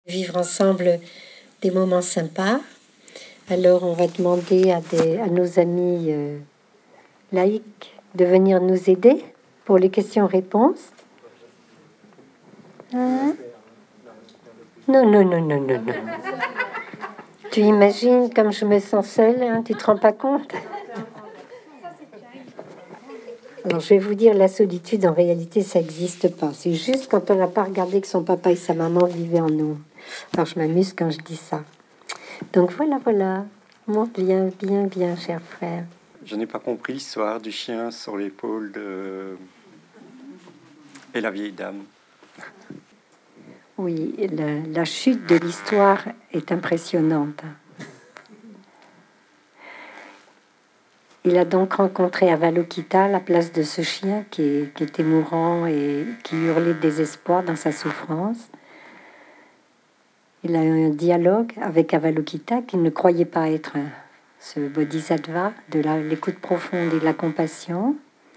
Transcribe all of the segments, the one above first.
vivre ensemble des moments sympas. Alors on va demander à nos amis laïcs de venir nous aider pour les questions-réponses. Hein? Non, non, non, non, non, non. Tu imagines comme je me sens seule, hein? Tu te rends pas compte? Alors, je vais vous dire, la solitude, en réalité, ça n'existe pas. C'est juste quand on n'a pas regardé que son papa et sa maman vivaient en nous. Alors, je m'amuse quand je dis ça. Donc, voilà. Monte bien, cher frère. Je n'ai pas compris l'histoire du chien sur l'épaule et la vieille dame. Oui, la chute de l'histoire est impressionnante. Il a donc rencontré Avalokita à la place de ce chien qui était mourant et qui hurlait de désespoir dans sa souffrance. Il a eu un dialogue avec Avalokita qu'il ne croyait pas être ce bodhisattva de l'écoute profonde et de la compassion.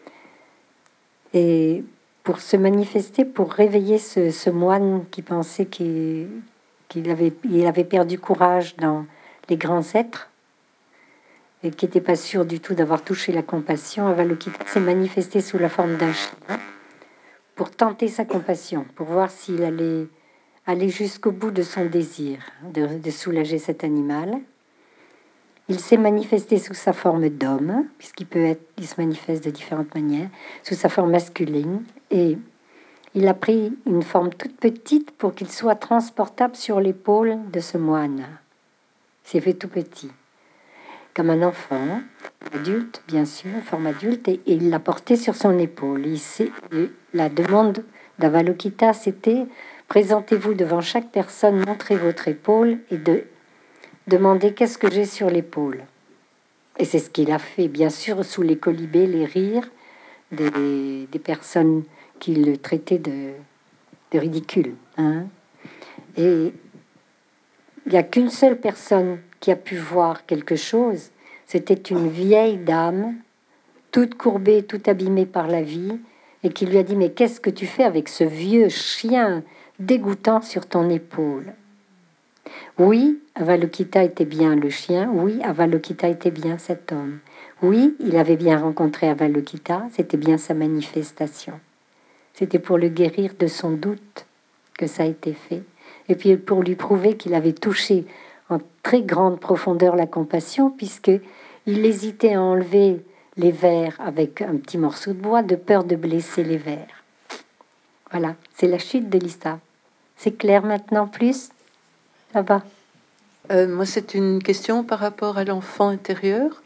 Et pour se manifester, pour réveiller ce moine qui pensait qu'il avait perdu courage dans les grands êtres, et qui n'était pas sûr du tout d'avoir touché la compassion, Avalokita s'est manifesté sous la forme d'un chien pour tenter sa compassion, pour voir s'il allait aller jusqu'au bout de son désir de soulager cet animal. Il s'est manifesté sous sa forme d'homme, il se manifeste de différentes manières, sous sa forme masculine, et il a pris une forme toute petite pour qu'il soit transportable sur l'épaule de ce moine. Il s'est fait tout petit, comme un enfant, adulte, bien sûr, forme adulte, et il l'a porté sur son épaule. La demande d'Avalokita, c'était « Présentez-vous devant chaque personne, montrez votre épaule et demandez qu'est-ce que j'ai sur l'épaule ». Et c'est ce qu'il a fait, bien sûr, sous les colibés, les rires des personnes qui le traitaient de ridicule. Hein. Et il n'y a qu'une seule personne qui a pu voir quelque chose. C'était une vieille dame, toute courbée, toute abîmée par la vie, et qui lui a dit « Mais qu'est-ce que tu fais avec ce vieux chien dégoûtant sur ton épaule ?» Oui, Avalokita était bien le chien. Oui, Avalokita était bien cet homme. Oui, il avait bien rencontré Avalokita. C'était bien sa manifestation. C'était pour le guérir de son doute que ça a été fait. Et puis pour lui prouver qu'il avait touché en très grande profondeur la compassion, puisqu'il hésitait à enlever les vers avec un petit morceau de bois de peur de blesser les vers. Voilà, c'est la chute de l'histoire. C'est clair maintenant plus? Ça va? Moi, c'est une question par rapport à l'enfant intérieur.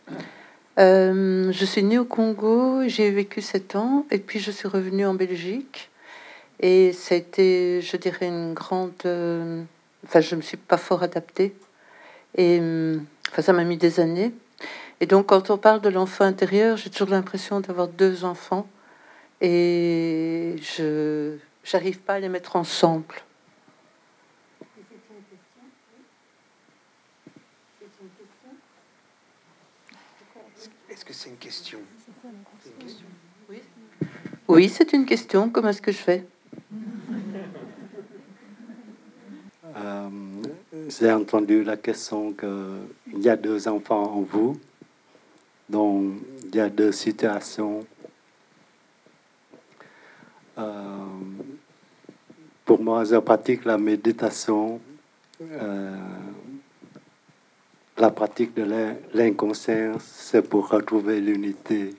Je suis née au Congo, j'ai vécu 7 ans, et puis je suis revenue en Belgique. Et ça a été, je dirais, une grande... Enfin, je me suis pas fort adaptée. Et enfin, ça m'a mis des années. Et donc, quand on parle de l'enfant intérieur, j'ai toujours l'impression d'avoir 2 enfants. Et je n'arrive pas à les mettre ensemble. Est-ce que c'est une question? Oui. Oui, c'est une question. Comment est-ce que je fais? J'ai entendu la question qu'il y a 2 enfants en vous, donc il y a 2 situations. Pour moi, je pratique la méditation, la pratique de l'inconscience, c'est pour retrouver l'unité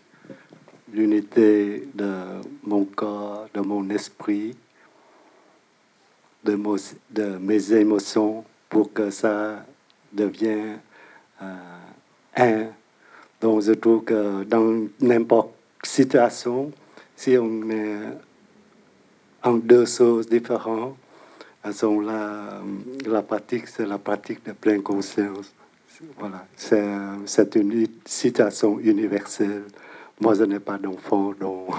de mon corps, de mon esprit, de mes émotions, pour que ça devienne un. Donc, je trouve que dans n'importe quelle situation, si on est en 2 choses différentes, la pratique, c'est la pratique de pleine conscience. Voilà, c'est une situation universelle. Moi, je n'ai pas d'enfant, donc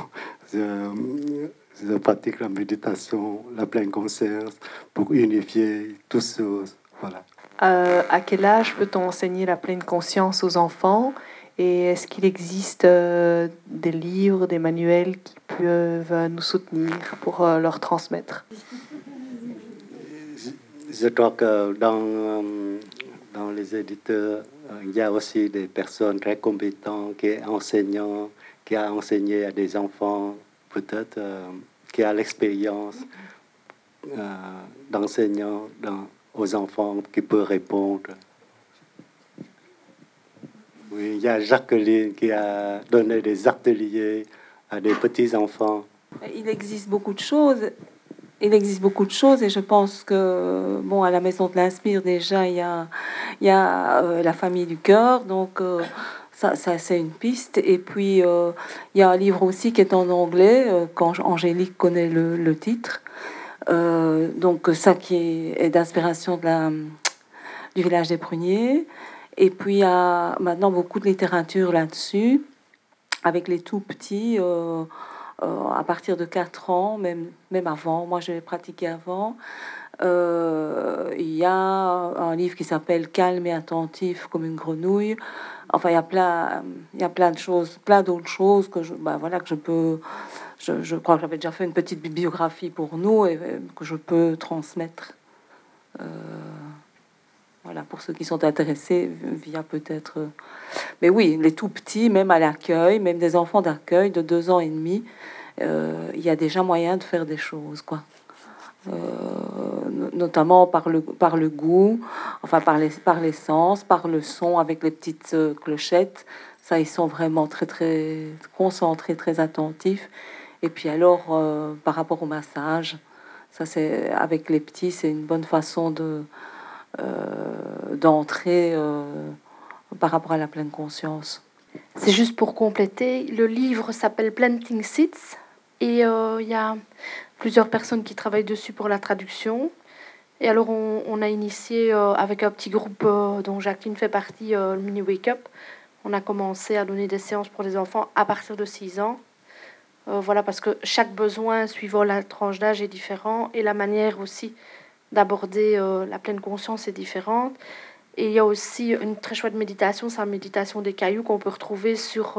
je pratique la méditation, la pleine conscience, pour unifier toutes choses. Voilà. À quel âge peut-on enseigner la pleine conscience aux enfants? Et est-ce qu'il existe des livres, des manuels qui peuvent nous soutenir pour leur transmettre? je crois que dans les éditeurs, il y a aussi des personnes très compétentes qui sont enseignants, qui a enseigné à des enfants, peut-être qui a l'expérience d'enseignant aux enfants qui peut répondre. Oui, il y a Jacqueline qui a donné des ateliers à des petits-enfants. Il existe beaucoup de choses. Il existe beaucoup de choses et je pense que, bon, à la Maison de l'Inspire, déjà, il y a la famille du cœur, donc ça c'est une piste. Et puis, il y a un livre aussi qui est en anglais, quand Angélique connaît le titre. Donc, ça qui est d'inspiration du village des pruniers. Et puis, il y a maintenant beaucoup de littérature là-dessus, avec les tout petits. À partir de 4 ans, même avant. Moi, je l'ai pratiqué avant. Il y a un livre qui s'appelle Calme et attentif comme une grenouille. Enfin, il y a plein de choses, plein d'autres choses que voilà, que je peux. Je crois que j'avais déjà fait une petite bibliographie pour nous et que je peux transmettre. Voilà, pour ceux qui sont intéressés, via peut-être. Mais oui, les tout petits, même à l'accueil, même des enfants d'accueil de 2 ans et demi, il y a déjà moyen de faire des choses, quoi. Notamment par le goût, enfin par les sens, par le son avec les petites clochettes. Ça, ils sont vraiment très très concentrés, très attentifs. Et puis alors, par rapport au massage, ça c'est avec les petits, c'est une bonne façon d'entrer par rapport à la pleine conscience. C'est juste pour compléter, le livre s'appelle Planting Seeds et il y a plusieurs personnes qui travaillent dessus pour la traduction. Et alors on a initié avec un petit groupe dont Jacqueline fait partie, le Mini Wake Up. On a commencé à donner des séances pour les enfants à partir de 6 ans. Voilà, parce que chaque besoin suivant la tranche d'âge est différent et la manière aussi d'aborder la pleine conscience est différente. Et il y a aussi une très chouette méditation, c'est la méditation des cailloux qu'on peut retrouver sur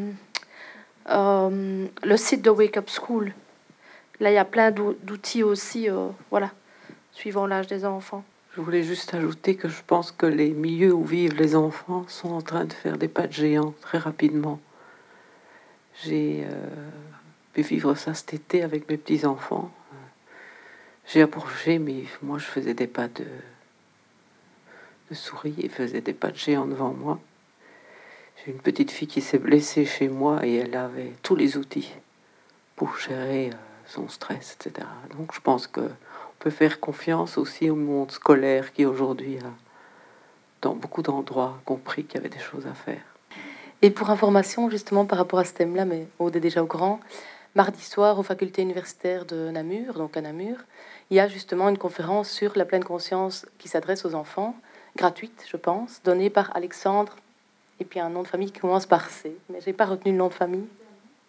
le site de Wake Up School. Là, il y a plein d'outils aussi, voilà, suivant l'âge des enfants. Je voulais juste ajouter que je pense que les milieux où vivent les enfants sont en train de faire des pas de géant très rapidement. J'ai pu vivre ça cet été avec mes petits-enfants. J'ai approché, mais moi je faisais des pas de souris et faisait des pas de géant devant moi. J'ai une petite fille qui s'est blessée chez moi et elle avait tous les outils pour gérer son stress, etc. Donc je pense qu'on peut faire confiance aussi au monde scolaire qui aujourd'hui a, dans beaucoup d'endroits, compris qu'il y avait des choses à faire. Et pour information, justement, par rapport à ce thème-là, mais Aude est déjà au courant, mardi soir, aux facultés universitaires de Namur, donc à Namur, il y a justement une conférence sur la pleine conscience qui s'adresse aux enfants, gratuite, je pense, donnée par Alexandre, et puis un nom de famille qui commence par C, mais j'ai pas retenu le nom de famille. Comment ?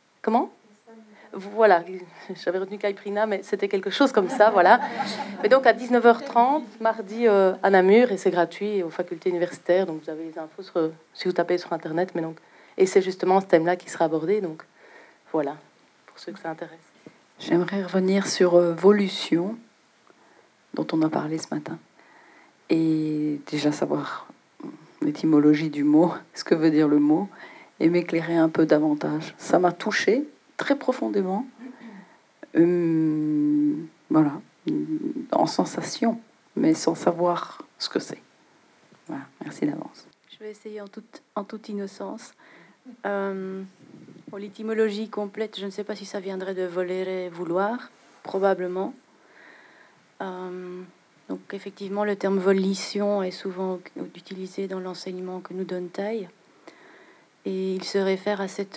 Voilà, j'avais retenu Kaiprina, mais c'était quelque chose comme ça, voilà. Mais donc à 19h30, mardi à Namur, et c'est gratuit aux facultés universitaires, donc vous avez les infos si vous tapez sur Internet, mais donc, et c'est justement ce thème-là qui sera abordé, donc voilà, pour ceux que ça intéresse. J'aimerais revenir sur Volution, dont on a parlé ce matin, et déjà savoir l'étymologie du mot, ce que veut dire le mot, et m'éclairer un peu davantage. Ça m'a touchée très profondément, voilà, en sensation, mais sans savoir ce que c'est. Voilà, merci d'avance. Je vais essayer en toute innocence. L'étymologie complète, je ne sais pas si ça viendrait de volere, vouloir, probablement. Donc effectivement, le terme volition est souvent utilisé dans l'enseignement que nous donne Thaï, et il se réfère à cette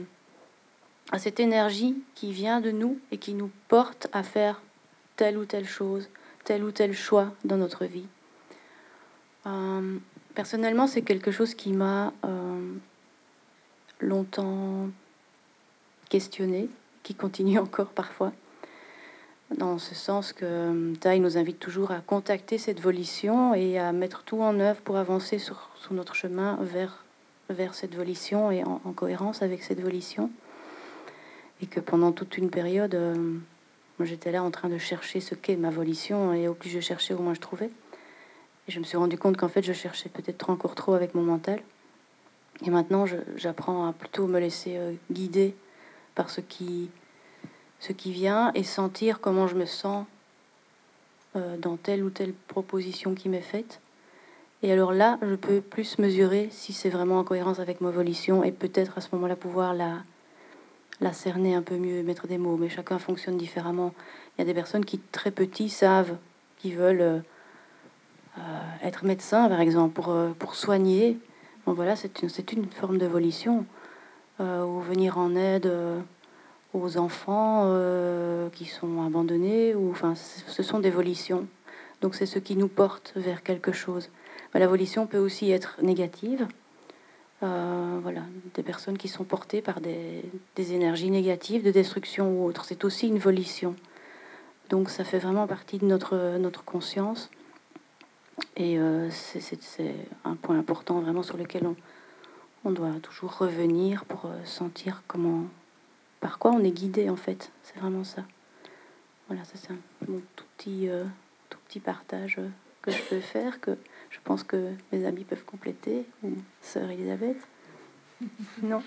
énergie qui vient de nous et qui nous porte à faire telle ou telle chose, tel ou tel choix dans notre vie. Personnellement, c'est quelque chose qui m'a longtemps questionné, qui continue encore parfois, dans ce sens que Thaï nous invite toujours à contacter cette volition et à mettre tout en œuvre pour avancer sur notre chemin vers cette volition et en cohérence avec cette volition. Et que pendant toute une période, Moi, j'étais là en train de chercher ce qu'est ma volition, et au plus je cherchais, au moins je trouvais. Et je me suis rendu compte qu'en fait, je cherchais peut-être encore trop avec mon mental. Et maintenant, j'apprends à plutôt me laisser guider par ce qui vient et sentir comment je me sens dans telle ou telle proposition qui m'est faite. Et alors là, je peux plus mesurer si c'est vraiment en cohérence avec ma volition et peut-être à ce moment-là pouvoir la cerner un peu mieux, mettre des mots. Mais chacun fonctionne différemment. Il y a des personnes qui, très petits, savent qu'ils veulent être médecin, par exemple, pour soigner. Bon, voilà, c'est une forme de volition. Ou venir en aide aux enfants qui sont abandonnés. Enfin, ce sont des volitions. Donc c'est ce qui nous porte vers quelque chose. Mais la volition peut aussi être négative. Voilà, des personnes qui sont portées par des énergies négatives, de destruction ou autre. C'est aussi une volition. Donc ça fait vraiment partie de notre conscience. Et c'est un point important vraiment sur lequel on doit toujours revenir pour sentir par quoi on est guidé en fait. C'est vraiment ça. Voilà, ça c'est mon tout petit partage que je peux faire, que je pense que mes amis peuvent compléter, ou sœur Elisabeth. Non.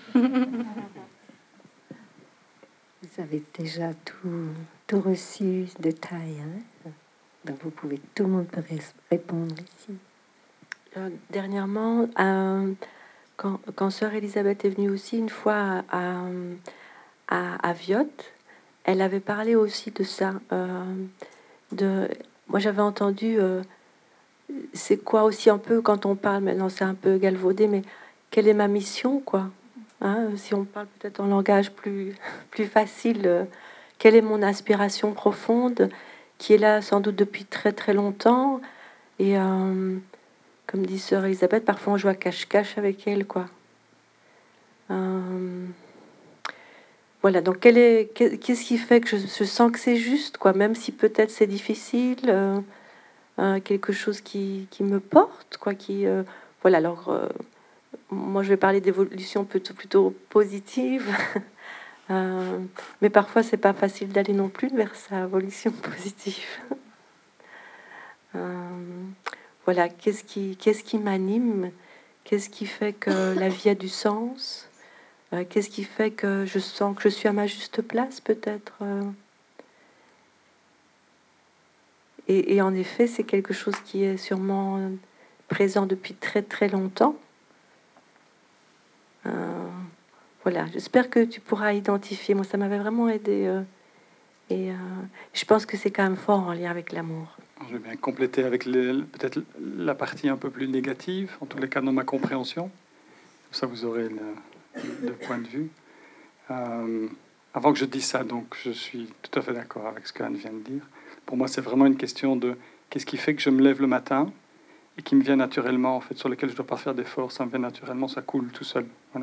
Vous avez déjà tout reçu de taille, hein? Donc vous pouvez, tout le monde peut répondre ici. Dernièrement, quand sœur Elisabeth est venue aussi une fois à Viotte, elle avait parlé aussi de ça. Moi j'avais entendu, c'est quoi aussi un peu quand on parle, maintenant c'est un peu galvaudé, mais quelle est ma mission, quoi, hein, si on parle peut-être en langage plus facile, quelle est mon aspiration profonde, qui est là sans doute depuis très très longtemps, et comme dit sœur Elisabeth, parfois on joue à cache-cache avec elle, quoi. Voilà, donc qu'est-ce qui fait que je sens que c'est juste, quoi, même si peut-être c'est difficile, quelque chose qui me porte, quoi, voilà, alors moi je vais parler d'évolution plutôt positive, mais parfois c'est pas facile d'aller non plus vers sa évolution positive. Voilà, qu'est-ce qui m'anime, qu'est-ce qui fait que la vie a du sens, qu'est-ce qui fait que je sens que je suis à ma juste place, peut-être. Et en effet, c'est quelque chose qui est sûrement présent depuis très très longtemps. Voilà, j'espère que tu pourras identifier. Moi, ça m'avait vraiment aidé. Et je pense que c'est quand même fort en lien avec l'amour. Je vais bien compléter avec peut-être la partie un peu plus négative, en tous les cas dans ma compréhension. Comme ça, vous aurez le point de vue. Avant que je dise ça, donc, je suis tout à fait d'accord avec ce qu'Anne vient de dire. Pour moi, c'est vraiment une question de qu'est-ce qui fait que je me lève le matin et qui me vient naturellement, en fait, sur lequel je ne dois pas faire d'efforts, ça me vient naturellement, ça coule tout seul. Voilà.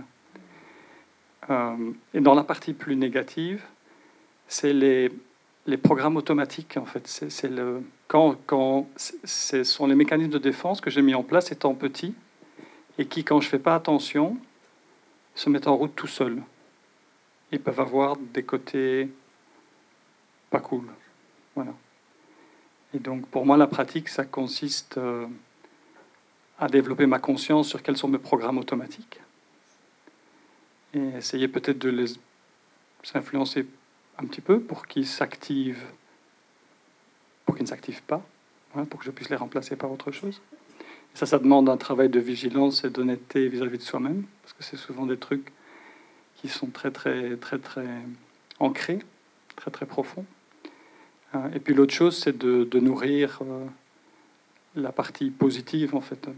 Et dans la partie plus négative, c'est les programmes automatiques, en fait. Ce sont les mécanismes de défense que j'ai mis en place étant petit et qui, quand je ne fais pas attention, se mettent en route tout seuls. Ils peuvent avoir des côtés pas cool. Voilà. Et donc, pour moi, la pratique, ça consiste à développer ma conscience sur quels sont mes programmes automatiques et essayer peut-être de les influencer un petit peu pour qu'ils s'activent, pour qu'ils ne s'activent pas, hein, pour que je puisse les remplacer par autre chose. Et ça demande un travail de vigilance et d'honnêteté vis-à-vis de soi-même, parce que c'est souvent des trucs qui sont très, très, très, très ancrés, très, très profonds. Et puis l'autre chose, c'est de nourrir la partie positive, en fait,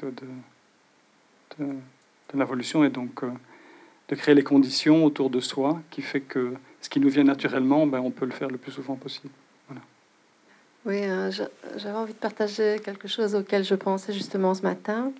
de l'évolution, et donc de créer les conditions autour de soi qui fait que ce qui nous vient naturellement, on peut le faire le plus souvent possible. Voilà. Oui, j'avais envie de partager quelque chose auquel je pensais justement ce matin.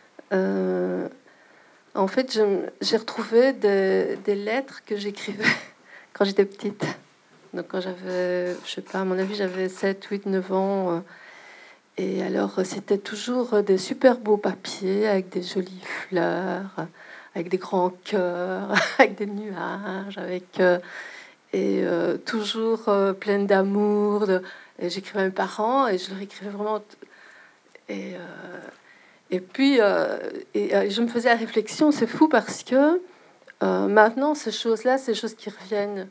En fait, j'ai retrouvé des lettres que j'écrivais quand j'étais petite. Donc quand j'avais, je sais pas, à mon avis, j'avais 7, 8, 9 ans. Et alors, c'était toujours des super beaux papiers avec des jolies fleurs, avec des grands cœurs, avec des nuages, et toujours pleine d'amour. Et j'écrivais à mes parents et je leur écrivais vraiment. Et puis, je me faisais la réflexion, c'est fou parce que maintenant, ces choses-là, ces choses qui reviennent,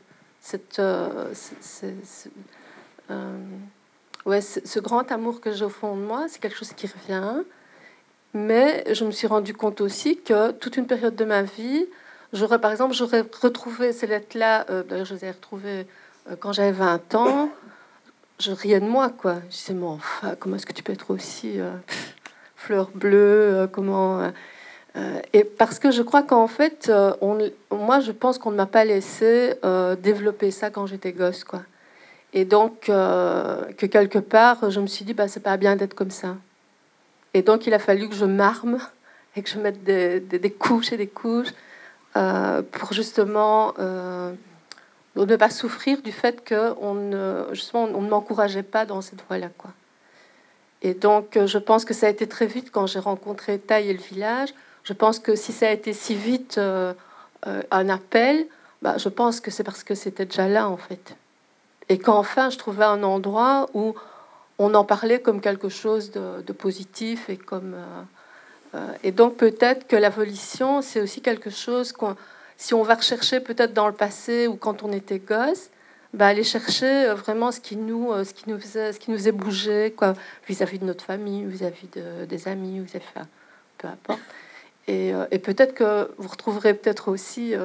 ce grand amour que j'ai au fond de moi, c'est quelque chose qui revient. Mais je me suis rendu compte aussi que toute une période de ma vie, j'aurais retrouvé ces lettres-là, d'ailleurs je les ai retrouvées quand j'avais 20 ans, je riais de moi, quoi. Je disais, mais enfin, comment est-ce que tu peux être aussi fleur bleue, et parce que je crois qu'en fait, moi je pense qu'on ne m'a pas laissé développer ça quand j'étais gosse, quoi. Et donc, que quelque part, je me suis dit, bah, c'est pas bien d'être comme ça. Et donc, il a fallu que je m'arme et que je mette des couches et des couches pour justement ne pas souffrir du fait qu'on ne m'encourageait pas dans cette voie-là, quoi. Et donc, je pense que ça a été très vite quand j'ai rencontré Taille et le village. Je pense que si ça a été si vite un appel, bah, je pense que c'est parce que c'était déjà là, en fait. Et qu'enfin, je trouvais un endroit où on en parlait comme quelque chose de positif et comme et donc peut-être que la volition c'est aussi quelque chose si on va rechercher peut-être dans le passé ou quand on était gosse, bah, aller chercher vraiment ce qui nous faisait bouger, quoi, vis-à-vis de notre famille, vis-à-vis des amis, enfin, peu importe. Et peut-être que vous retrouverez peut-être aussi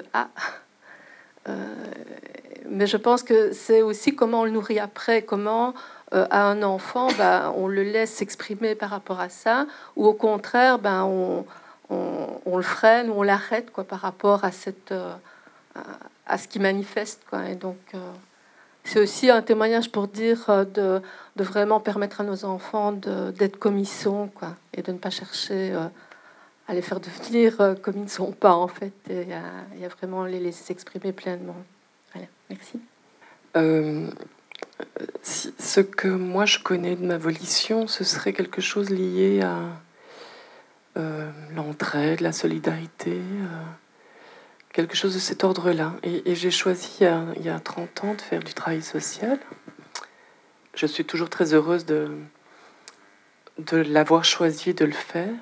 mais je pense que c'est aussi comment on le nourrit après, comment à un enfant, bah, on le laisse s'exprimer par rapport à ça, ou au contraire, ben, on le freine ou on l'arrête, quoi, par rapport à à ce qui manifeste, quoi. Et donc, c'est aussi un témoignage pour dire de vraiment permettre à nos enfants d'être comme ils sont, quoi, et de ne pas chercher à les faire devenir comme ils ne sont pas, en fait, et à vraiment les laisser s'exprimer pleinement. Voilà, merci. Ce que moi je connais de ma volition, ce serait quelque chose lié à l'entraide, la solidarité, quelque chose de cet ordre-là. Et j'ai choisi il y a 30 ans de faire du travail social. Je suis toujours très heureuse de l'avoir choisi et de le faire.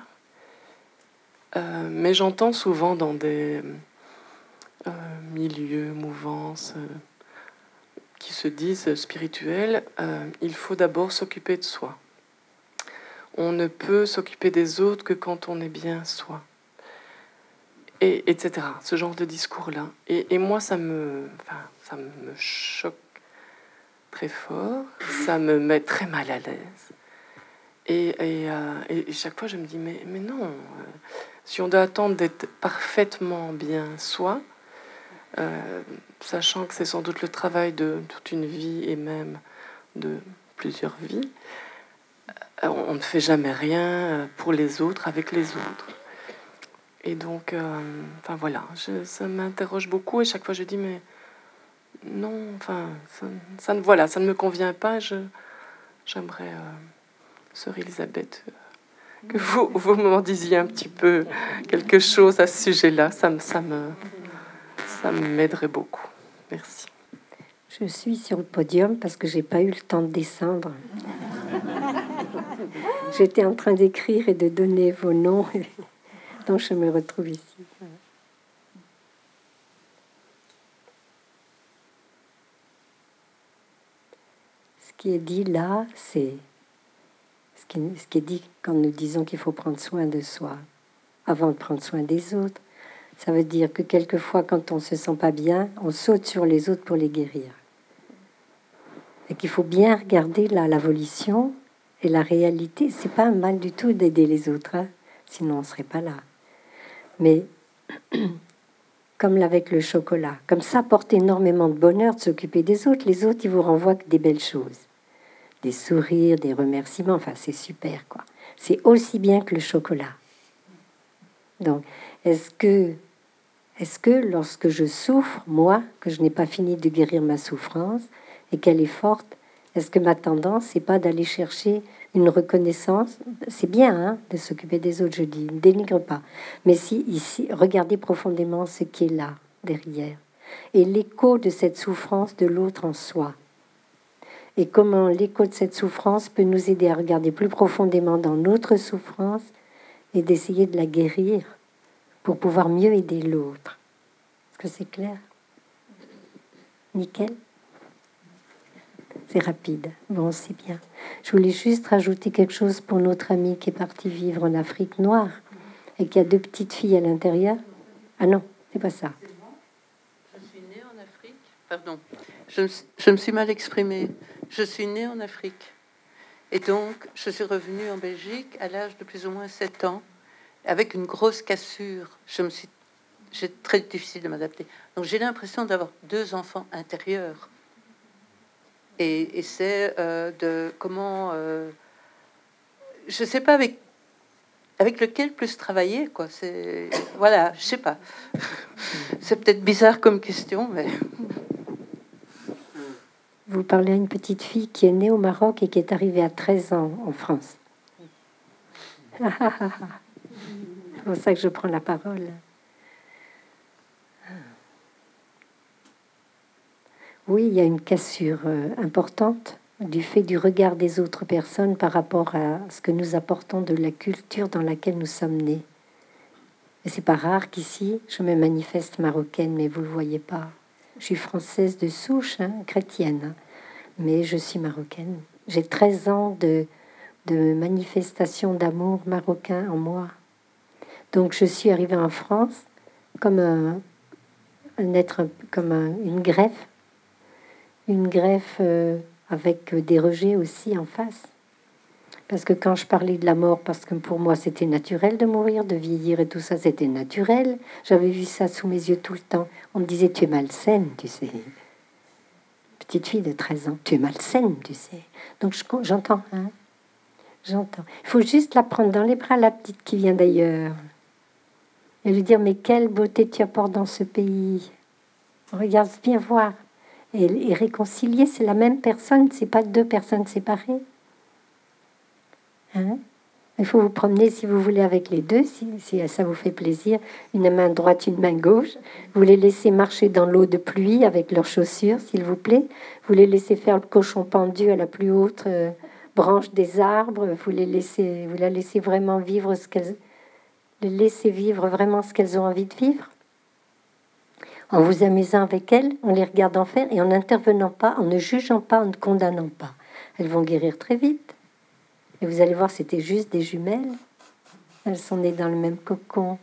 Mais j'entends souvent dans des milieux, mouvances qui se disent spirituels, il faut d'abord s'occuper de soi. On ne peut s'occuper des autres que quand on est bien soi. Et, etc. Ce genre de discours-là. Et moi, ça me choque très fort. Ça me met très mal à l'aise. Et chaque fois, je me dis, mais non. Si on doit attendre d'être parfaitement bien soi, sachant que c'est sans doute le travail de toute une vie et même de plusieurs vies, on ne fait jamais rien pour les autres, avec les autres. Et donc, enfin voilà, ça m'interroge beaucoup et chaque fois je dis, mais non, enfin, ça ne me convient pas. J'aimerais, sœur Elisabeth, que vous m'en disiez un petit peu quelque chose à ce sujet-là. Ça m'aiderait beaucoup. Merci. Je suis sur le podium parce que j'ai pas eu le temps de descendre. J'étais en train d'écrire et de donner vos noms, donc je me retrouve ici. Ce qui est dit là, c'est ce qui est dit quand nous disons qu'il faut prendre soin de soi avant de prendre soin des autres. Ça veut dire que quelquefois, quand on se sent pas bien, on saute sur les autres pour les guérir. Et qu'il faut bien regarder là la volition et la réalité. C'est pas un mal du tout d'aider les autres, hein, sinon on serait pas là. Mais comme avec le chocolat, comme ça apporte énormément de bonheur de s'occuper des autres. Les autres, ils vous renvoient que des belles choses, des sourires, des remerciements. Enfin, c'est super, quoi. C'est aussi bien que le chocolat. Donc, est-ce que lorsque je souffre, moi, que je n'ai pas fini de guérir ma souffrance et qu'elle est forte, est-ce que ma tendance, c'est pas d'aller chercher une reconnaissance? C'est bien, hein, de s'occuper des autres, je dis, ne dénigre pas. Mais si ici, regardez profondément ce qui est là, derrière. et l'écho de cette souffrance de l'autre en soi. Et comment l'écho de cette souffrance peut nous aider à regarder plus profondément dans notre souffrance et d'essayer de la guérir pour pouvoir mieux aider l'autre. Est-ce que c'est clair? Nickel. C'est rapide. Bon, c'est bien. Je voulais juste rajouter quelque chose pour notre ami qui est parti vivre en Afrique noire et qui a 2 petites filles à l'intérieur. Ah non, c'est pas ça. Je suis née en Afrique. Pardon. Je me suis mal exprimée. Je suis née en Afrique. Et donc, je suis revenue en Belgique à l'âge de plus ou moins 7 ans avec une grosse cassure. C'est très difficile de m'adapter. Donc, j'ai l'impression d'avoir 2 enfants intérieurs. Et c'est de comment... je sais pas avec lequel plus travailler, quoi. C'est... Voilà, je sais pas. C'est peut-être bizarre comme question, mais... Vous parlez à une petite fille qui est née au Maroc et qui est arrivée à 13 ans en France. C'est pour ça que je prends la parole. Oui, il y a une cassure importante du fait du regard des autres personnes par rapport à ce que nous apportons de la culture dans laquelle nous sommes nés. Et c'est pas rare qu'ici, je me manifeste marocaine, mais vous le voyez pas. Je suis française de souche, chrétienne, mais je suis marocaine. J'ai 13 ans de manifestation d'amour marocain en moi. Donc je suis arrivée en France comme une greffe avec des rejets aussi en face. Parce que quand je parlais de la mort, parce que pour moi c'était naturel de mourir, de vieillir et tout ça, c'était naturel. J'avais vu ça sous mes yeux tout le temps. On me disait, tu es malsaine, tu sais. Petite fille de 13 ans, tu es malsaine, tu sais. Donc j'entends, j'entends. Il faut juste la prendre dans les bras, la petite qui vient d'ailleurs. Et lui dire, mais quelle beauté tu apportes dans ce pays. Regarde bien voir. Et réconcilier, c'est la même personne, c'est pas 2 personnes séparées. Il faut vous promener si vous voulez avec les 2, si ça vous fait plaisir, une main droite, une main gauche. Vous les laissez marcher dans l'eau de pluie avec leurs chaussures, s'il vous plaît. Vous les laissez faire le cochon pendu à la plus haute branche des arbres. Vous la laissez vraiment vivre les laissez vivre vraiment ce qu'elles ont envie de vivre. En vous amusant avec elles, en les regardant faire et en n'intervenant pas, en ne jugeant pas, en ne condamnant pas. Elles vont guérir très vite. Et vous allez voir, c'était juste des jumelles. Elles sont nées dans le même cocon.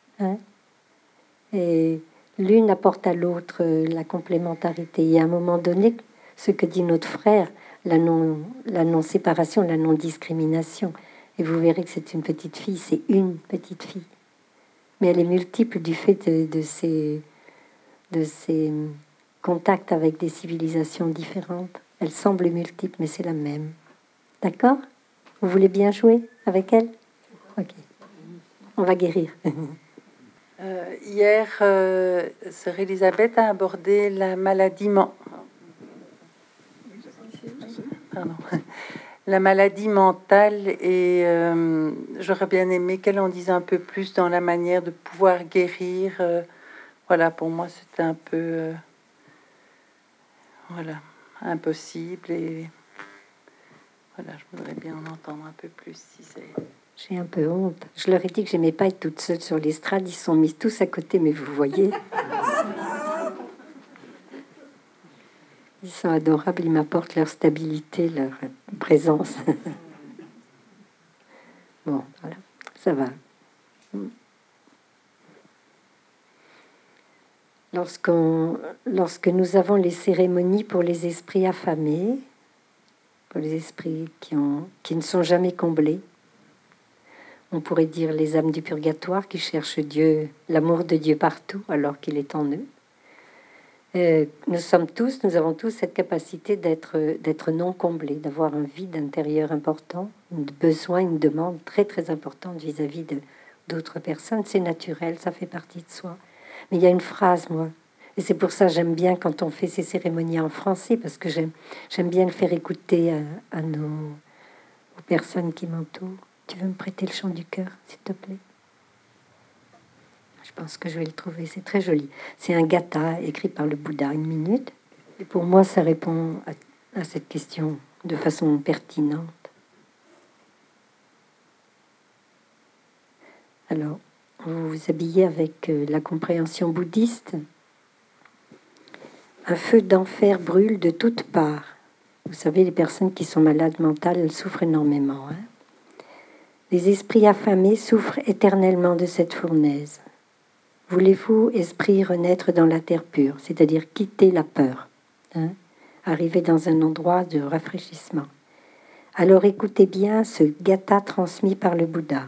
Et l'une apporte à l'autre la complémentarité. Et à un moment donné, ce que dit notre frère, la non-séparation, la non-discrimination. Et vous verrez que c'est une petite fille, c'est une petite fille. Mais elle est multiple du fait de ces contacts avec des civilisations différentes. Elle semble multiple, mais c'est la même. D'accord? Vous voulez bien jouer avec elle? Ok. On va guérir. Hier, sœur Elisabeth a abordé la maladie la maladie mentale et j'aurais bien aimé qu'elle en dise un peu plus dans la manière de pouvoir guérir. Voilà, pour moi, c'était un peu impossible et voilà, je voudrais bien en entendre un peu plus si c'est... J'ai un peu honte. Je leur ai dit que j'aimais pas être toute seule sur l'estrade. Ils sont mis tous à côté, mais vous voyez. Ils sont adorables, ils m'apportent leur stabilité, leur présence. Bon, voilà, ça va. Lorsque nous avons les cérémonies pour les esprits affamés, pour les esprits qui ne sont jamais comblés, on pourrait dire les âmes du purgatoire qui cherchent Dieu, l'amour de Dieu partout alors qu'il est en eux. Nous avons tous cette capacité d'être non comblés, d'avoir un vide intérieur important, un besoin, une demande très très importante vis-à-vis d'autres personnes. C'est naturel, ça fait partie de soi. Mais il y a une phrase, moi, et c'est pour ça que j'aime bien quand on fait ces cérémonies en français, parce que j'aime bien le faire écouter aux personnes qui m'entourent. Tu veux me prêter le chant du cœur, s'il te plaît? Je pense que je vais le trouver. C'est très joli. C'est un gatha écrit par le Bouddha, 1 minute. Et pour moi, ça répond à cette question de façon pertinente. Alors, vous vous habillez avec la compréhension bouddhiste. Un feu d'enfer brûle de toutes parts. Vous savez, les personnes qui sont malades mentales, elles souffrent énormément. Les esprits affamés souffrent éternellement de cette fournaise. Voulez-vous, esprit, renaître dans la terre pure, c'est-à-dire quitter la peur, arriver dans un endroit de rafraîchissement? Alors écoutez bien ce gatha transmis par le Bouddha.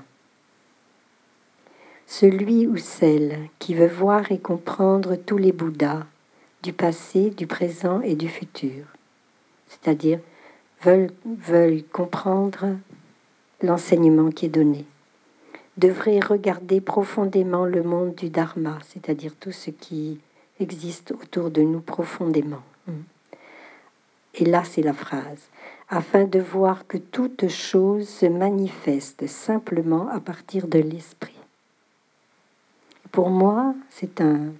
Celui ou celle qui veut voir et comprendre tous les Bouddhas, du passé, du présent et du futur, c'est-à-dire veulent comprendre l'enseignement qui est donné, devrait regarder profondément le monde du Dharma, c'est-à-dire tout ce qui existe autour de nous profondément. Et là, c'est la phrase, afin de voir que toute chose se manifeste simplement à partir de l'esprit. Pour moi, c'est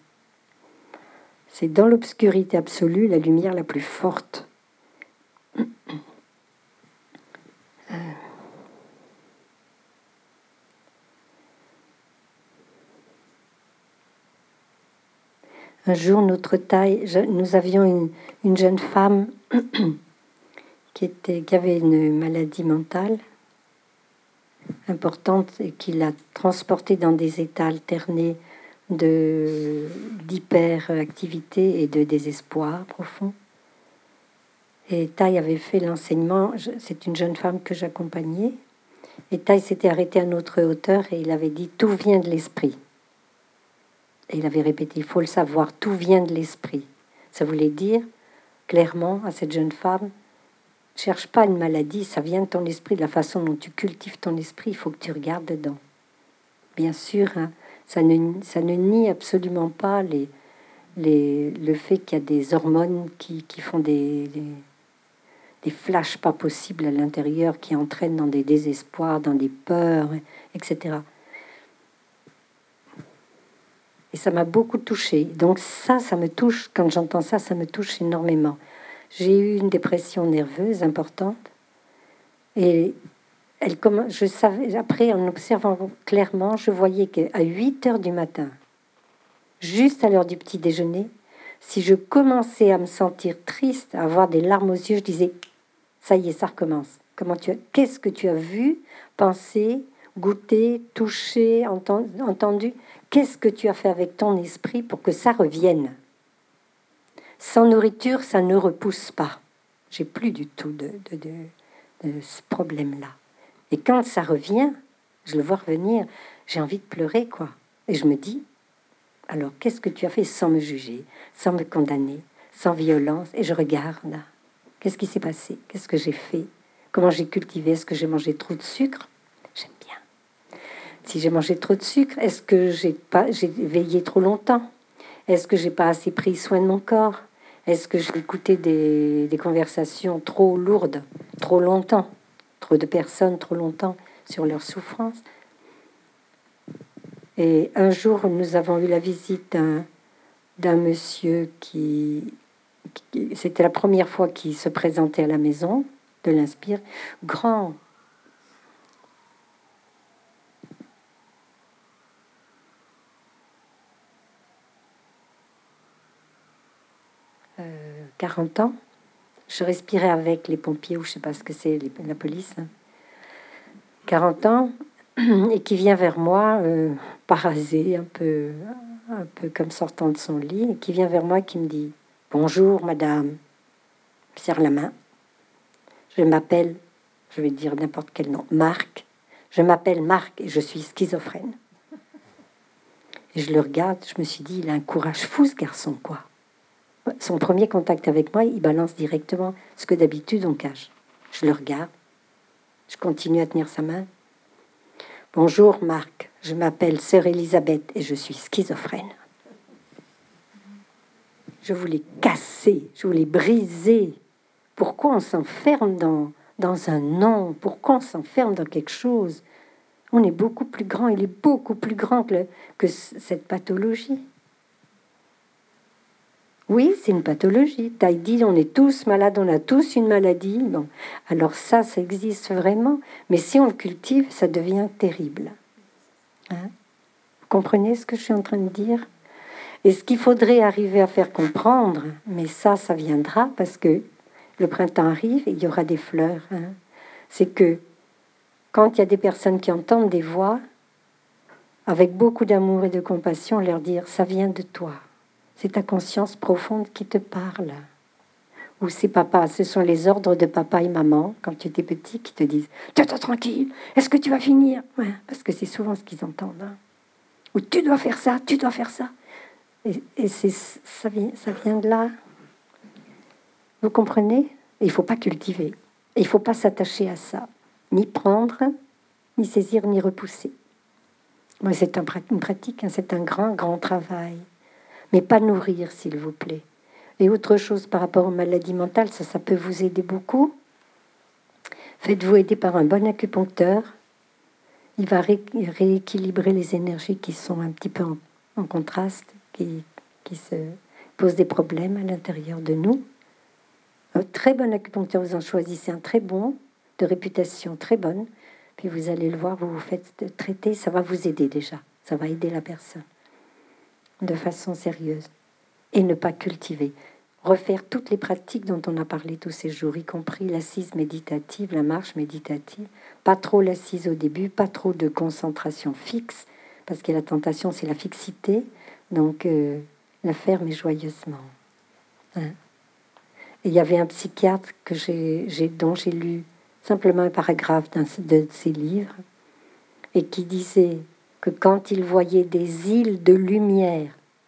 dans l'obscurité absolue la lumière la plus forte. Un jour, nous avions une jeune femme qui avait une maladie mentale importante et qui l'a transportée dans des états alternés d'hyperactivité et de désespoir profond. Et Thaï avait fait l'enseignement, c'est une jeune femme que j'accompagnais, et Thaï s'était arrêté à notre hauteur et il avait dit « tout vient de l'esprit ». Et il avait répété, il faut le savoir, tout vient de l'esprit. Ça voulait dire clairement à cette jeune femme, cherche pas une maladie, ça vient de ton esprit, de la façon dont tu cultives ton esprit, il faut que tu regardes dedans. Bien sûr, ça ne nie absolument pas le fait qu'il y a des hormones qui font des flashs pas possibles à l'intérieur, qui entraînent dans des désespoirs, dans des peurs, etc. Et ça m'a beaucoup touchée. Donc ça me touche, quand j'entends ça, ça me touche énormément. J'ai eu une dépression nerveuse importante. Et je savais, après, en observant clairement, je voyais qu'à 8 heures du matin, juste à l'heure du petit déjeuner, si je commençais à me sentir triste, à avoir des larmes aux yeux, je disais, ça y est, ça recommence. Qu'est-ce que tu as vu, pensé, goûté, touché, entendu? Qu'est-ce que tu as fait avec ton esprit pour que ça revienne? Sans nourriture, ça ne repousse pas. J'ai plus du tout de ce problème-là. Et quand ça revient, je le vois revenir, j'ai envie de pleurer, quoi. Et je me dis, alors qu'est-ce que tu as fait sans me juger, sans me condamner, sans violence? Et je regarde, qu'est-ce qui s'est passé? Qu'est-ce que j'ai fait? Comment j'ai cultivé? Est-ce que j'ai mangé trop de sucre? J'aime bien. Si j'ai mangé trop de sucre, est-ce que j'ai veillé trop longtemps? Est-ce que j'ai pas assez pris soin de mon corps? Est-ce que j'ai écouté des conversations trop lourdes, trop longtemps? Trop de personnes, trop longtemps, sur leur souffrance? Et un jour, nous avons eu la visite d'un monsieur qui c'était la première fois qu'il se présentait à la maison de l'Inspire, grand, euh, 40 ans. Je respirais avec les pompiers, ou je sais pas ce que c'est, la police. 40 ans, et qui vient vers moi, parasé, un peu comme sortant de son lit, et qui vient vers moi, qui me dit « Bonjour, madame », me serre la main. Je m'appelle, je vais dire n'importe quel nom, Marc. Je m'appelle Marc et je suis schizophrène. Et je le regarde, je me suis dit, il a un courage fou, ce garçon, quoi. Son premier contact avec moi, il balance directement ce que d'habitude on cache. Je le regarde, je continue à tenir sa main. Bonjour Marc, je m'appelle Sœur Elisabeth et je suis schizophrène. Je voulais casser, je voulais briser. Pourquoi on s'enferme dans un nom? Pourquoi on s'enferme dans quelque chose? On est beaucoup plus grand, il est beaucoup plus grand que cette pathologie. Oui, c'est une pathologie. Tu as dit, on est tous malades, on a tous une maladie. Bon, alors ça existe vraiment. Mais si on le cultive, ça devient terrible. Hein? Vous comprenez ce que je suis en train de dire? Et ce qu'il faudrait arriver à faire comprendre, mais ça viendra parce que le printemps arrive et il y aura des fleurs. Hein? C'est que quand il y a des personnes qui entendent des voix, avec beaucoup d'amour et de compassion, leur dire, ça vient de toi. C'est ta conscience profonde qui te parle. Ou c'est papa, ce sont les ordres de papa et maman, quand tu étais petit, qui te disent, tiens-toi tranquille, est-ce que tu vas finir? Ouais, parce que c'est souvent ce qu'ils entendent. Hein? Ou tu dois faire ça, tu dois faire ça. Et ça vient de là. Vous comprenez? Il ne faut pas cultiver. Il ne faut pas s'attacher à ça. Ni prendre, ni saisir, ni repousser. Moi, c'est une pratique, hein, c'est un grand travail. Mais pas nourrir, s'il vous plaît. Et autre chose par rapport aux maladies mentales, ça peut vous aider beaucoup. Faites-vous aider par un bon acupuncteur. Il va rééquilibrer les énergies qui sont un petit peu en contraste, qui se posent des problèmes à l'intérieur de nous. Un très bon acupuncteur, vous en choisissez un très bon, de réputation très bonne, puis vous allez le voir, vous vous faites traiter, ça va vous aider déjà, ça va aider la personne de façon sérieuse. Et ne pas cultiver. Refaire toutes les pratiques dont on a parlé tous ces jours, y compris l'assise méditative, la marche méditative, pas trop l'assise au début, pas trop de concentration fixe, parce que la tentation, c'est la fixité, donc la faire, mais joyeusement. Hein? Et il y avait un psychiatre dont j'ai lu simplement un paragraphe de ses livres, et qui disait que quand il voyait des îles de lumière,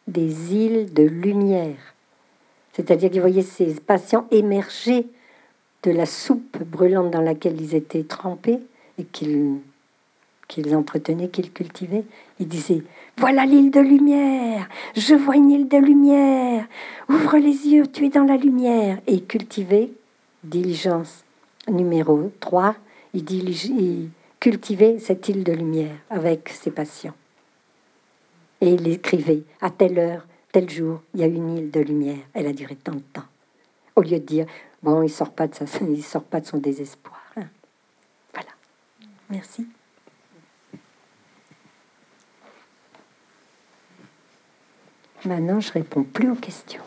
c'est-à-dire qu'il voyait ses patients émerger de la soupe brûlante dans laquelle ils étaient trempés et qu'ils entretenaient, qu'ils cultivaient. Il disait, voilà l'île de lumière, je vois une île de lumière, ouvre les yeux, tu es dans la lumière. Et il cultivait, diligence numéro 3, il cultivait cette île de lumière avec ses patients. Et il écrivait, à telle heure, tel jour, il y a une île de lumière. Elle a duré tant de temps. Au lieu de dire, bon, il sort pas de son désespoir. Hein. Voilà. Merci. Maintenant, je réponds plus aux questions.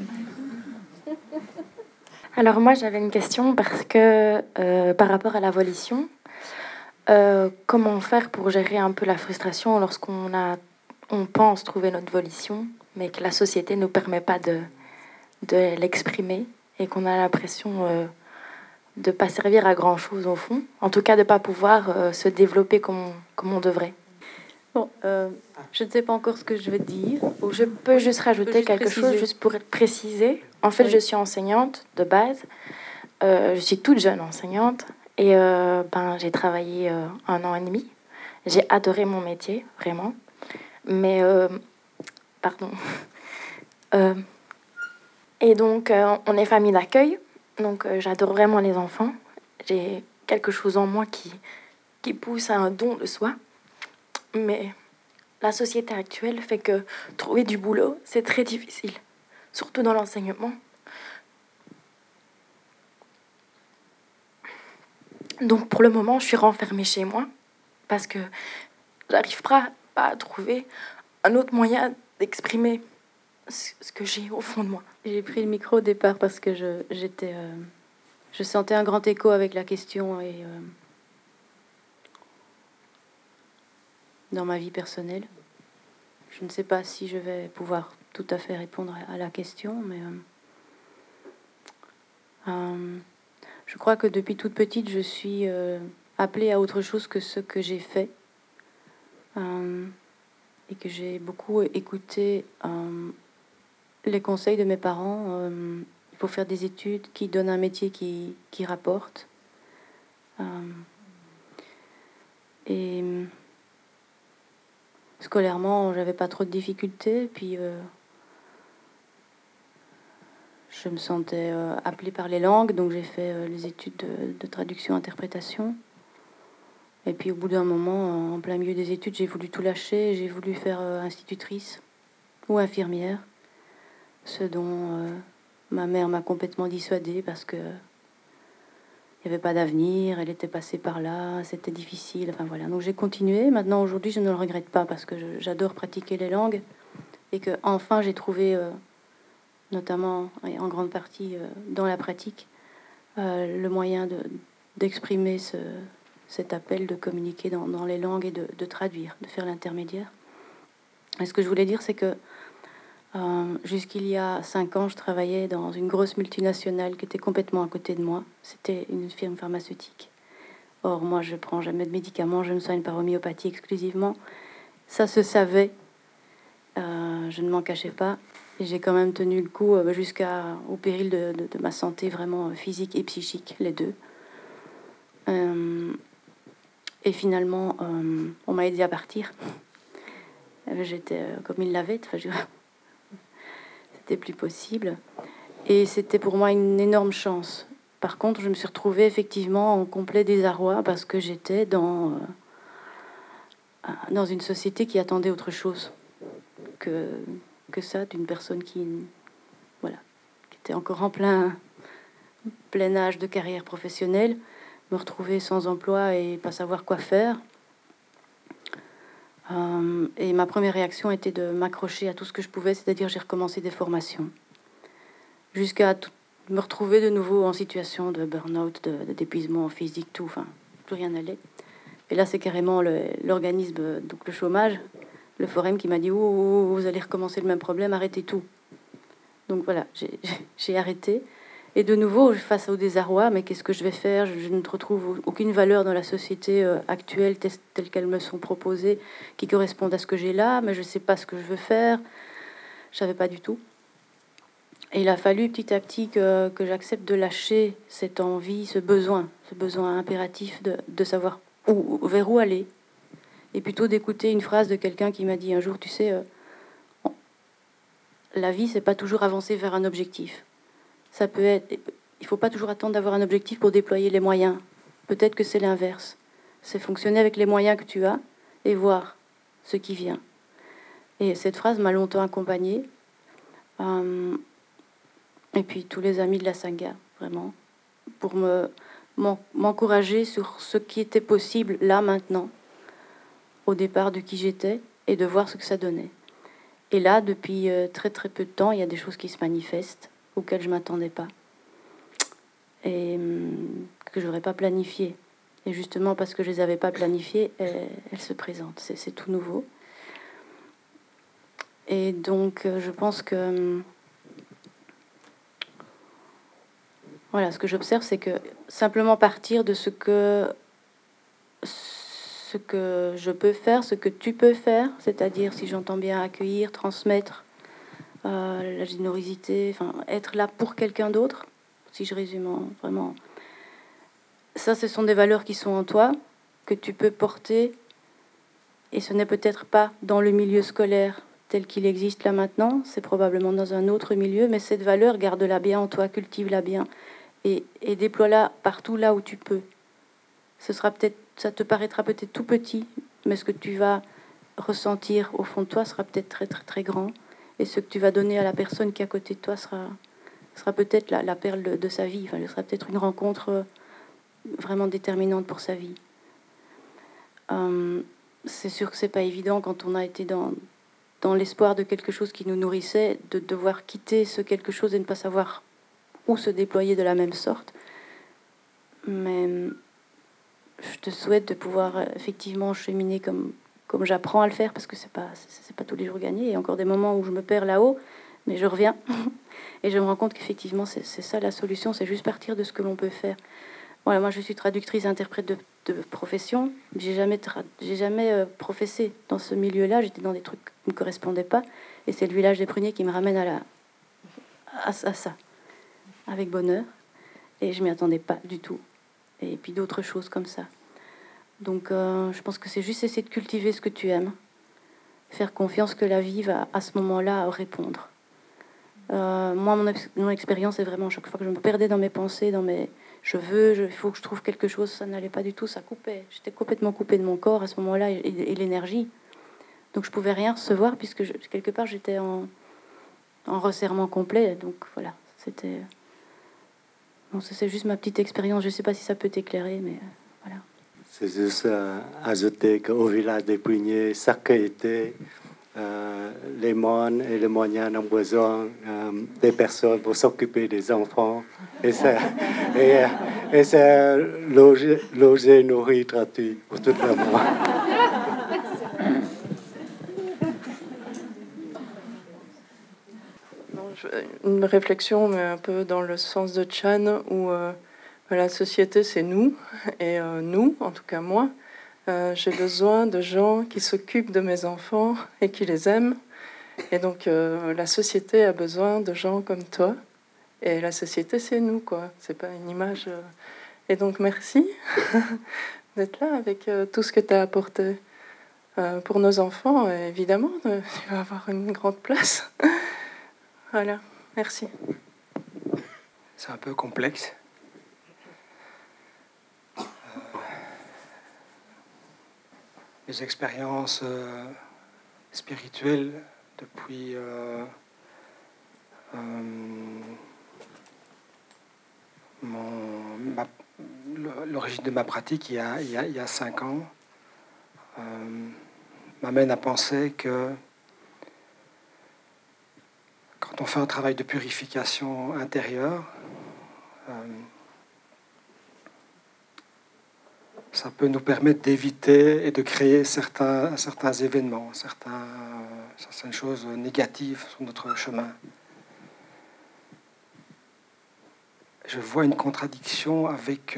Alors moi, j'avais une question parce que par rapport à la volition, comment faire pour gérer un peu la frustration lorsqu'on pense trouver notre volition, mais que la société ne nous permet pas de l'exprimer et qu'on a l'impression de ne pas servir à grand-chose au fond, en tout cas de ne pas pouvoir se développer comme on devrait. Bon, je ne sais pas encore ce que je vais dire. Je peux juste rajouter quelque chose, juste pour préciser. En fait, je suis enseignante de base. Je suis toute jeune enseignante. Et j'ai travaillé 1 an et demi. J'ai adoré mon métier, vraiment. Mais, pardon. Et donc, on est famille d'accueil. Donc, j'adore vraiment les enfants. J'ai quelque chose en moi qui pousse à un don de soi. Mais la société actuelle fait que trouver du boulot, c'est très difficile. Surtout dans l'enseignement. Donc, pour le moment, je suis renfermée chez moi. Parce que j'arrive pas à trouver un autre moyen d'exprimer ce que j'ai au fond de moi. J'ai pris le micro au départ parce que je sentais un grand écho avec la question et dans ma vie personnelle. Je ne sais pas si je vais pouvoir tout à fait répondre à la question, mais je crois que depuis toute petite, je suis appelée à autre chose que ce que j'ai fait. Et que j'ai beaucoup écouté les conseils de mes parents. Il faut faire des études qui donnent un métier qui rapporte. Et scolairement, j'avais pas trop de difficultés. Puis je me sentais appelée par les langues, donc j'ai fait les études de traduction-interprétation. Et puis au bout d'un moment, en plein milieu des études, j'ai voulu tout lâcher. J'ai voulu faire institutrice ou infirmière, ce dont ma mère m'a complètement dissuadée parce que il n'y avait pas d'avenir, elle était passée par là, c'était difficile. Enfin voilà, donc j'ai continué. Maintenant, aujourd'hui, je ne le regrette pas parce que j'adore pratiquer les langues et que enfin j'ai trouvé, notamment et en grande partie dans la pratique, le moyen d'exprimer cet appel, de communiquer dans les langues et de traduire, de faire l'intermédiaire. Et ce que je voulais dire, c'est que jusqu'il y a 5 ans, je travaillais dans une grosse multinationale qui était complètement à côté de moi. C'était une firme pharmaceutique. Or, moi, je prends jamais de médicaments, je ne soigne par homéopathie exclusivement. Ça se savait, je ne m'en cachais pas. Et j'ai quand même tenu le coup jusqu'au péril de ma santé vraiment physique et psychique, les deux. Et finalement, on m'a aidé à partir. J'étais comme il l'avait, c'était plus possible. Et c'était pour moi une énorme chance. Par contre, je me suis retrouvée effectivement en complet désarroi parce que j'étais dans une société qui attendait autre chose que ça, d'une personne qui était encore en plein âge de carrière professionnelle, me retrouver sans emploi et pas savoir quoi faire. Et ma première réaction était de m'accrocher à tout ce que je pouvais, c'est-à-dire j'ai recommencé des formations, jusqu'à me retrouver de nouveau en situation de burn-out, d'épuisement physique, tout, enfin, plus rien n'allait. Et là, c'est carrément l'organisme, donc le chômage, le forum qui m'a dit « Oh, vous allez recommencer le même problème, arrêtez tout ». Donc voilà, j'ai arrêté. Et de nouveau, face au désarroi, mais qu'est-ce que je vais faire? Je ne retrouve aucune valeur dans la société actuelle telle qu'elles me sont proposées, qui correspondent à ce que j'ai là, mais je ne sais pas ce que je veux faire. Je ne savais pas du tout. Et il a fallu petit à petit que j'accepte de lâcher cette envie, ce besoin impératif de savoir vers où aller, et plutôt d'écouter une phrase de quelqu'un qui m'a dit un jour, tu sais, la vie, c'est pas toujours avancer vers un objectif. Ça peut être, il faut pas toujours attendre d'avoir un objectif pour déployer les moyens. Peut-être que c'est l'inverse. C'est fonctionner avec les moyens que tu as et voir ce qui vient. Et cette phrase m'a longtemps accompagnée. Et puis tous les amis de la Sangha, vraiment, pour m'encourager sur ce qui était possible là, maintenant, au départ de qui j'étais, et de voir ce que ça donnait. Et là, depuis très très peu de temps, il y a des choses qui se manifestent auxquelles je ne m'attendais pas et que je n'aurais pas planifié. Et justement, parce que je ne les avais pas planifiées, elles se présentent. C'est tout nouveau. Et donc, je pense que... Voilà, ce que j'observe, c'est que simplement partir de ce que je peux faire, ce que tu peux faire, c'est-à-dire, si j'entends bien, accueillir, transmettre, la générosité, enfin, être là pour quelqu'un d'autre, si je résume vraiment. Ça, ce sont des valeurs qui sont en toi, que tu peux porter, et ce n'est peut-être pas dans le milieu scolaire tel qu'il existe là maintenant, c'est probablement dans un autre milieu, mais cette valeur, garde-la bien en toi, cultive-la bien, et déploie-la partout là où tu peux. Ça te paraîtra peut-être tout petit, mais ce que tu vas ressentir au fond de toi sera peut-être très, très, très grand. Et ce que tu vas donner à la personne qui est à côté de toi sera peut-être la perle de sa vie. Enfin, ce sera peut-être une rencontre vraiment déterminante pour sa vie. C'est sûr que c'est pas évident quand on a été dans l'espoir de quelque chose qui nous nourrissait, de devoir quitter ce quelque chose et ne pas savoir où se déployer de la même sorte. Mais je te souhaite de pouvoir effectivement cheminer comme j'apprends à le faire, parce que c'est pas tous les jours gagné. Il y a encore des moments où je me perds là-haut, mais je reviens et je me rends compte qu'effectivement c'est ça la solution, c'est juste partir de ce que l'on peut faire. Voilà, moi je suis traductrice, interprète de profession. J'ai jamais professé dans ce milieu-là. J'étais dans des trucs qui ne me correspondaient pas, et c'est le village des Pruniers qui me ramène à ça, avec bonheur. Et je m'y attendais pas du tout. Et puis d'autres choses comme ça. Donc je pense que c'est juste essayer de cultiver ce que tu aimes, faire confiance que la vie va à ce moment-là répondre. Moi, mon expérience est vraiment, chaque fois que je me perdais dans mes pensées, il faut que je trouve quelque chose, ça n'allait pas du tout, ça coupait. J'étais complètement coupée de mon corps à ce moment-là et l'énergie. Donc je pouvais rien recevoir puisque quelque part j'étais en resserrement complet. Donc voilà, c'était... Bon, ça, c'est juste ma petite expérience. Je ne sais pas si ça peut t'éclairer, mais voilà. C'est juste ajouter qu'au village des Pugners, chaque été, les moines et les moignards ont besoin des personnes pour s'occuper des enfants. Et c'est loger, nourrir, gratuit pour tout le monde. Une réflexion, mais un peu dans le sens de Chan, où la société, c'est nous, et nous, en tout cas moi, j'ai besoin de gens qui s'occupent de mes enfants et qui les aiment. Et donc, la société a besoin de gens comme toi. Et la société, c'est nous, quoi. C'est pas une image. Et donc, merci d'être là avec tout ce que tu as apporté pour nos enfants. Et évidemment, tu vas avoir une grande place. Voilà, merci. C'est un peu complexe. Mes expériences spirituelles depuis l'origine de ma pratique il y a 5 ans m'amène à penser que quand on fait un travail de purification intérieure, ça peut nous permettre d'éviter et de créer certains événements, certaines choses négatives sur notre chemin. Je vois une contradiction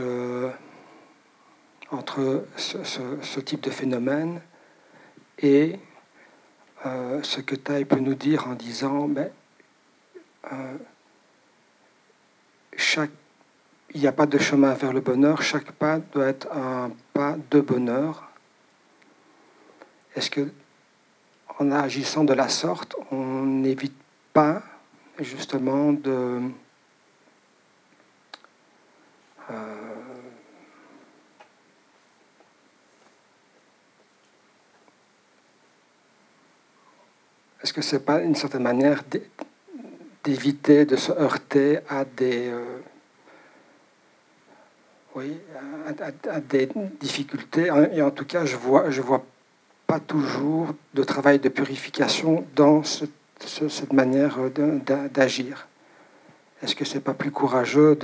entre ce type de phénomène et ce que Tai peut nous dire en disant il n'y a pas de chemin vers le bonheur, chaque pas doit être un pas de bonheur. Est-ce que, en agissant de la sorte, on n'évite pas justement de est-ce que c'est pas une certaine manière d'éviter de se heurter à des à des difficultés, et en tout cas je vois pas toujours de travail de purification dans cette manière d'agir. Est-ce que c'est pas plus courageux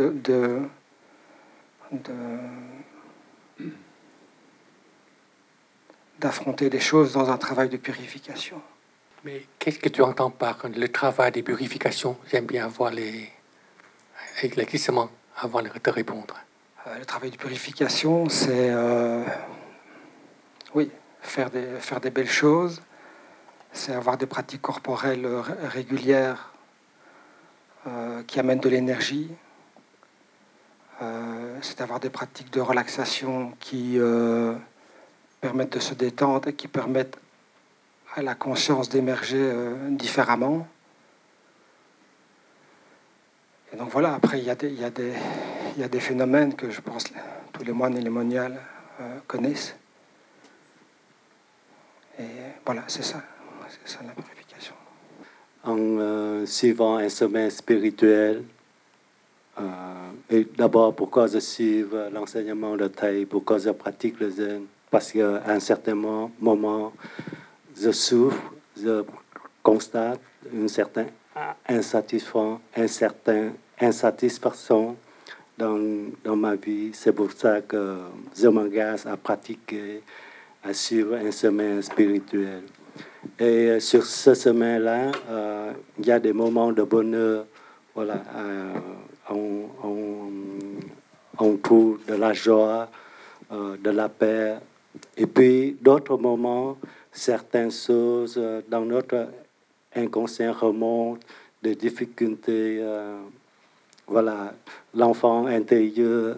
d'affronter les choses dans un travail de purification? Mais qu'est-ce que tu entends par le travail de purification? J'aime bien avoir les éclaircissements avant de te répondre. Le travail de purification, c'est faire des belles choses, c'est avoir des pratiques corporelles régulières qui amènent de l'énergie, c'est avoir des pratiques de relaxation qui permettent de se détendre et qui permettent à la conscience d'émerger différemment. Et donc voilà, après il y a des phénomènes que je pense tous les moines et les moniales connaissent. Et voilà, c'est ça la purification. En suivant un sommet spirituel, et d'abord pourquoi je suis l'enseignement de Tai, pourquoi je pratique le zen, parce qu'à un certain moment, je souffre, je constate une certaine insatisfaction dans ma vie. C'est pour ça que je m'engage à pratiquer, à suivre un chemin spirituel. Et sur ce chemin-là, il y a des moments de bonheur. Voilà, on trouve de la joie, de la paix. Et puis d'autres moments, certaines choses dans notre inconscient remontent, des difficultés. Voilà, l'enfant intérieur.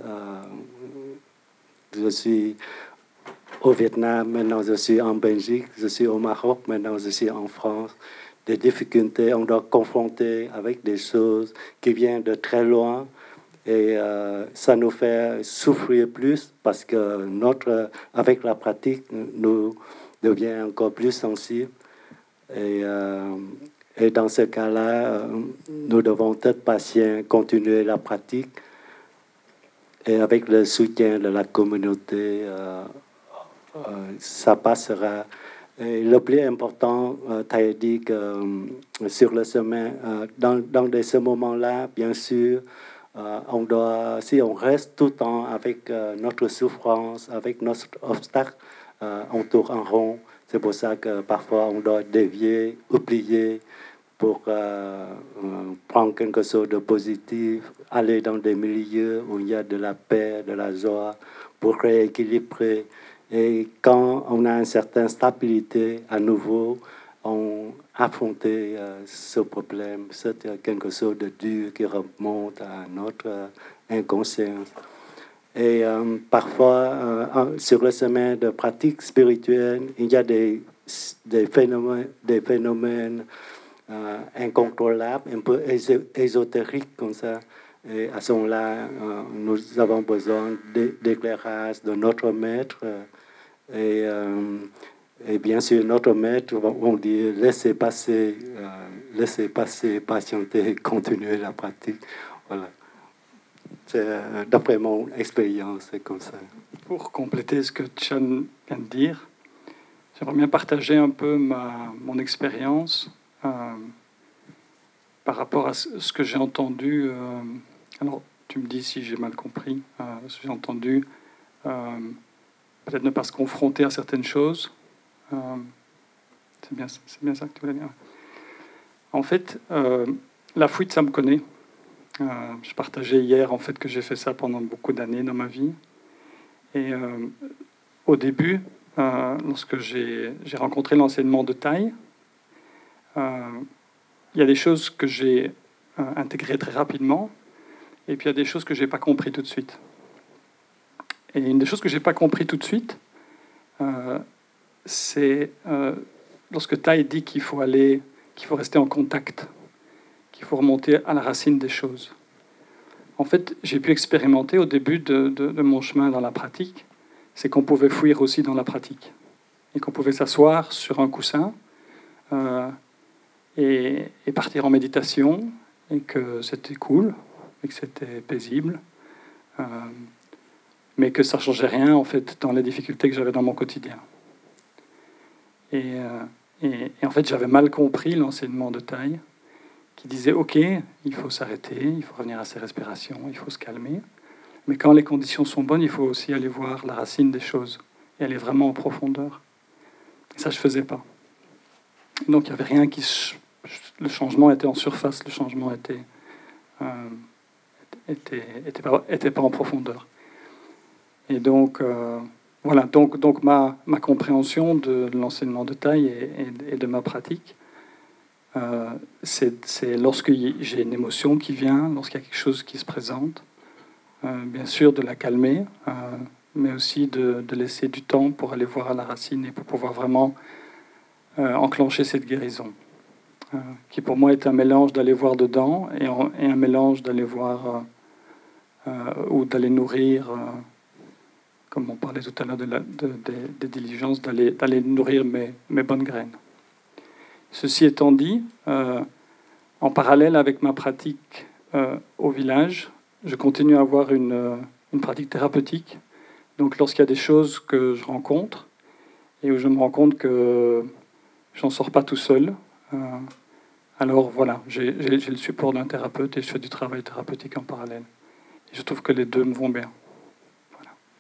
Je suis au Vietnam, maintenant je suis en Belgique, je suis au Maroc, maintenant je suis en France. Des difficultés, on doit confronter avec des choses qui viennent de très loin. Et ça nous fait souffrir plus parce que avec la pratique, nous devions encore plus sensibles. Et dans ce cas-là, nous devons être patients, continuer la pratique. Et avec le soutien de la communauté, ça passera. Et le plus important, tu as dit que sur le chemin, dans ce moment-là, bien sûr, si on reste tout le temps avec notre souffrance, avec notre obstacle, on tourne en rond. C'est pour ça que parfois on doit dévier, oublier pour prendre quelque chose de positif, aller dans des milieux où il y a de la paix, de la joie, pour rééquilibrer. Et quand on a une certaine stabilité, à nouveau, on affronte ce problème. C'est quelque chose de dur qui remonte à notre inconscience. Et parfois, sur le chemin de pratique spirituelle, il y a des phénomènes incontrôlables, un peu ésotériques comme ça. Et à ce moment-là, nous avons besoin d'éclairage de notre maître. Et bien sûr, notre maître, on dit laissez passer, patienter, continuer la pratique. Voilà. D'après mon expérience, c'est comme ça. Pour compléter ce que Chan vient de dire, j'aimerais bien partager un peu mon expérience par rapport à ce que j'ai entendu. Alors, tu me dis si j'ai mal compris. Ce que j'ai entendu, peut-être ne pas se confronter à certaines choses. C'est bien ça que tu voulais dire. En fait, la fuite, ça me connaît. Je partageais hier en fait que j'ai fait ça pendant beaucoup d'années dans ma vie. Et au début, lorsque j'ai rencontré l'enseignement de Thaï, il y a des choses que j'ai intégrées très rapidement, et puis il y a des choses que j'ai pas compris tout de suite. Et une des choses que j'ai pas compris tout de suite, c'est lorsque Thaï dit qu'il faut rester en contact, qu'il faut remonter à la racine des choses. En fait, j'ai pu expérimenter au début de mon chemin dans la pratique, c'est qu'on pouvait fuir aussi dans la pratique. Et qu'on pouvait s'asseoir sur un coussin et partir en méditation, et que c'était cool, et que c'était paisible, mais que ça ne changeait rien, en fait, dans les difficultés que j'avais dans mon quotidien. Et en fait, j'avais mal compris l'enseignement de Thaï, qui disait, OK, il faut s'arrêter, il faut revenir à ses respirations, il faut se calmer. Mais quand les conditions sont bonnes, il faut aussi aller voir la racine des choses et aller vraiment en profondeur. Et ça, je ne faisais pas. Donc, il n'y avait rien le changement était en surface, le changement était pas en profondeur. Et donc, voilà. Donc ma compréhension de l'enseignement de Thaï et de ma pratique, c'est lorsque j'ai une émotion qui vient, lorsqu'il y a quelque chose qui se présente, bien sûr de la calmer, mais aussi de laisser du temps pour aller voir à la racine et pour pouvoir vraiment enclencher cette guérison, qui pour moi est un mélange d'aller voir dedans et un mélange d'aller voir ou d'aller nourrir, comme on parlait tout à l'heure des diligences, d'aller nourrir mes bonnes graines. Ceci étant dit, en parallèle avec ma pratique au village, je continue à avoir une pratique thérapeutique. Donc lorsqu'il y a des choses que je rencontre et où je me rends compte que j'en sors pas tout seul, alors voilà, j'ai le support d'un thérapeute et je fais du travail thérapeutique en parallèle. Et je trouve que les deux me vont bien.